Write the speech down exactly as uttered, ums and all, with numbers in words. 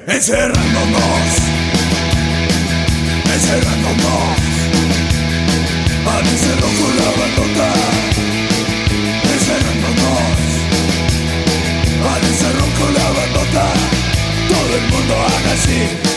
Encerrándonos, encerrándonos al encerro con la bandota. Encerrándonos al encerro con la bandota. Todo el mundo haga así.